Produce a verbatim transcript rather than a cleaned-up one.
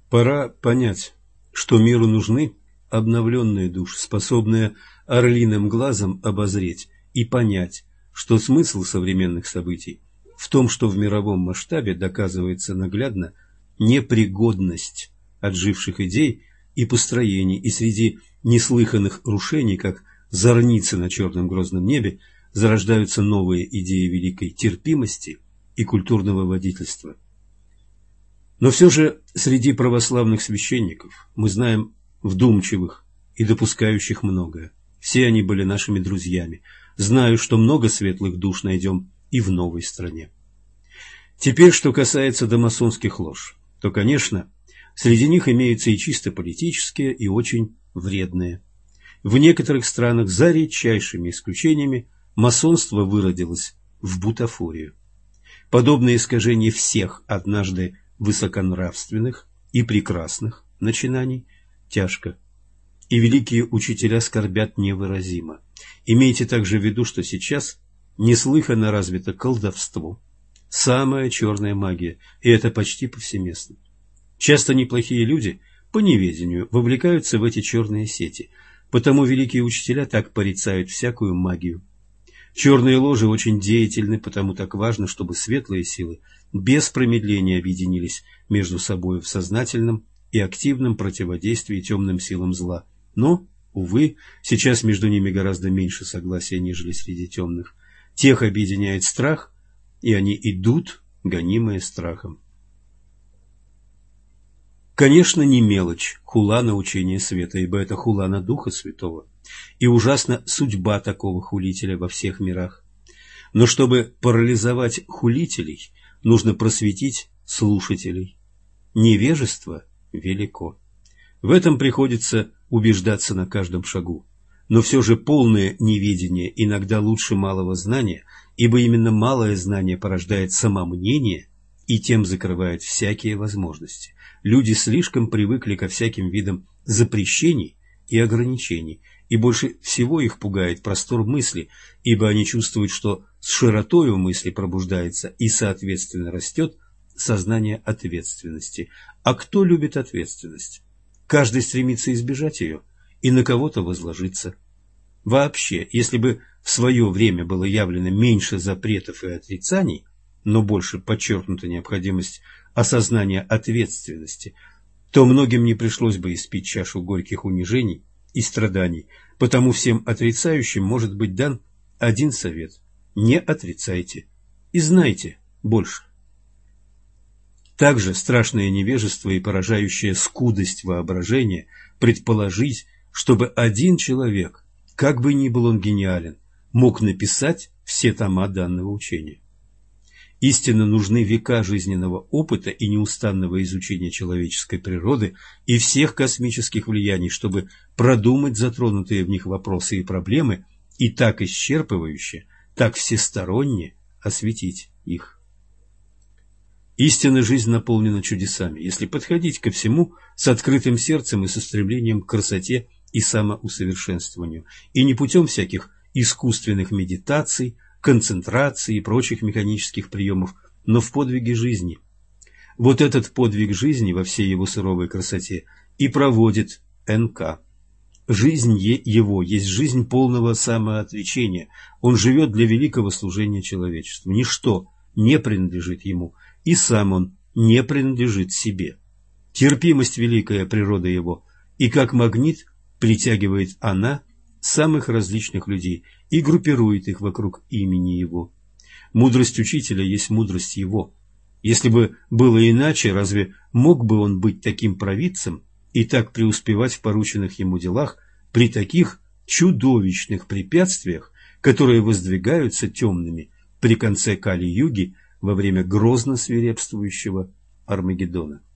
Пора понять, что миру нужны обновленные души, способные орлиным глазом обозреть и понять, что смысл современных событий в том, что в мировом масштабе доказывается наглядно непригодность отживших идей и построений, и среди неслыханных рушений, как зорницы на черном грозном небе, зарождаются новые идеи великой терпимости и культурного водительства. Но все же среди православных священников мы знаем вдумчивых и допускающих многое. Все они были нашими друзьями. Знаю, что много светлых душ найдем и в новой стране. Теперь, что касается домасонских лож, то, конечно, среди них имеются и чисто политические, и очень вредные. В некоторых странах, за редчайшими исключениями, масонство выродилось в бутафорию. Подобные искажения всех однажды высоконравственных и прекрасных начинаний тяжко, и великие учителя скорбят невыразимо. Имейте также в виду, что сейчас неслыханно развито колдовство, самая черная магия, и это почти повсеместно. Часто неплохие люди по неведению вовлекаются в эти черные сети, потому великие учителя так порицают всякую магию. Черные ложи очень деятельны, потому так важно, чтобы светлые силы без промедления объединились между собой в сознательном и активном противодействии темным силам зла. Но, увы, сейчас между ними гораздо меньше согласия, нежели среди темных. Тех объединяет страх, и они идут, гонимые страхом. Конечно, не мелочь хула на учение света, ибо это хула на Духа Святого, и ужасна судьба такого хулителя во всех мирах. Но чтобы парализовать хулителей, нужно просветить слушателей. Невежество велико. В этом приходится убеждаться на каждом шагу. Но все же полное неведение иногда лучше малого знания, ибо именно малое знание порождает самомнение и тем закрывает всякие возможности. Люди слишком привыкли ко всяким видам запрещений и ограничений, и больше всего их пугает простор мысли, ибо они чувствуют, что с широтою мысли пробуждается и, соответственно, растет сознание ответственности. А кто любит ответственность? Каждый стремится избежать ее и на кого-то возложиться. Вообще, если бы в свое время было явлено меньше запретов и отрицаний, но больше подчеркнута необходимость осознания ответственности, то многим не пришлось бы испить чашу горьких унижений и страданий, потому всем отрицающим может быть дан один совет: не отрицайте и знайте больше. Также страшное невежество и поражающая скудость воображения предположить, чтобы один человек, как бы ни был он гениален, мог написать все тома данного учения. Истинно нужны века жизненного опыта и неустанного изучения человеческой природы и всех космических влияний, чтобы продумать затронутые в них вопросы и проблемы и так исчерпывающе, так всесторонне осветить их. Истинно жизнь наполнена чудесами, если подходить ко всему с открытым сердцем и с устремлением к красоте и самоусовершенствованию, и не путем всяких искусственных медитаций, концентрации и прочих механических приемов, но в подвиге жизни. Вот этот подвиг жизни во всей его суровой красоте и проводит эн ка. Жизнь его есть жизнь полного самоотречения. Он живет для великого служения человечеству. Ничто не принадлежит ему, и сам он не принадлежит себе. Терпимость – великая природа его, и как магнит притягивает она самых различных людей и группирует их вокруг имени его. Мудрость учителя есть мудрость его. Если бы было иначе, разве мог бы он быть таким провидцем и так преуспевать в порученных ему делах при таких чудовищных препятствиях, которые воздвигаются темными при конце Кали-юги во время грозно свирепствующего Армагеддона?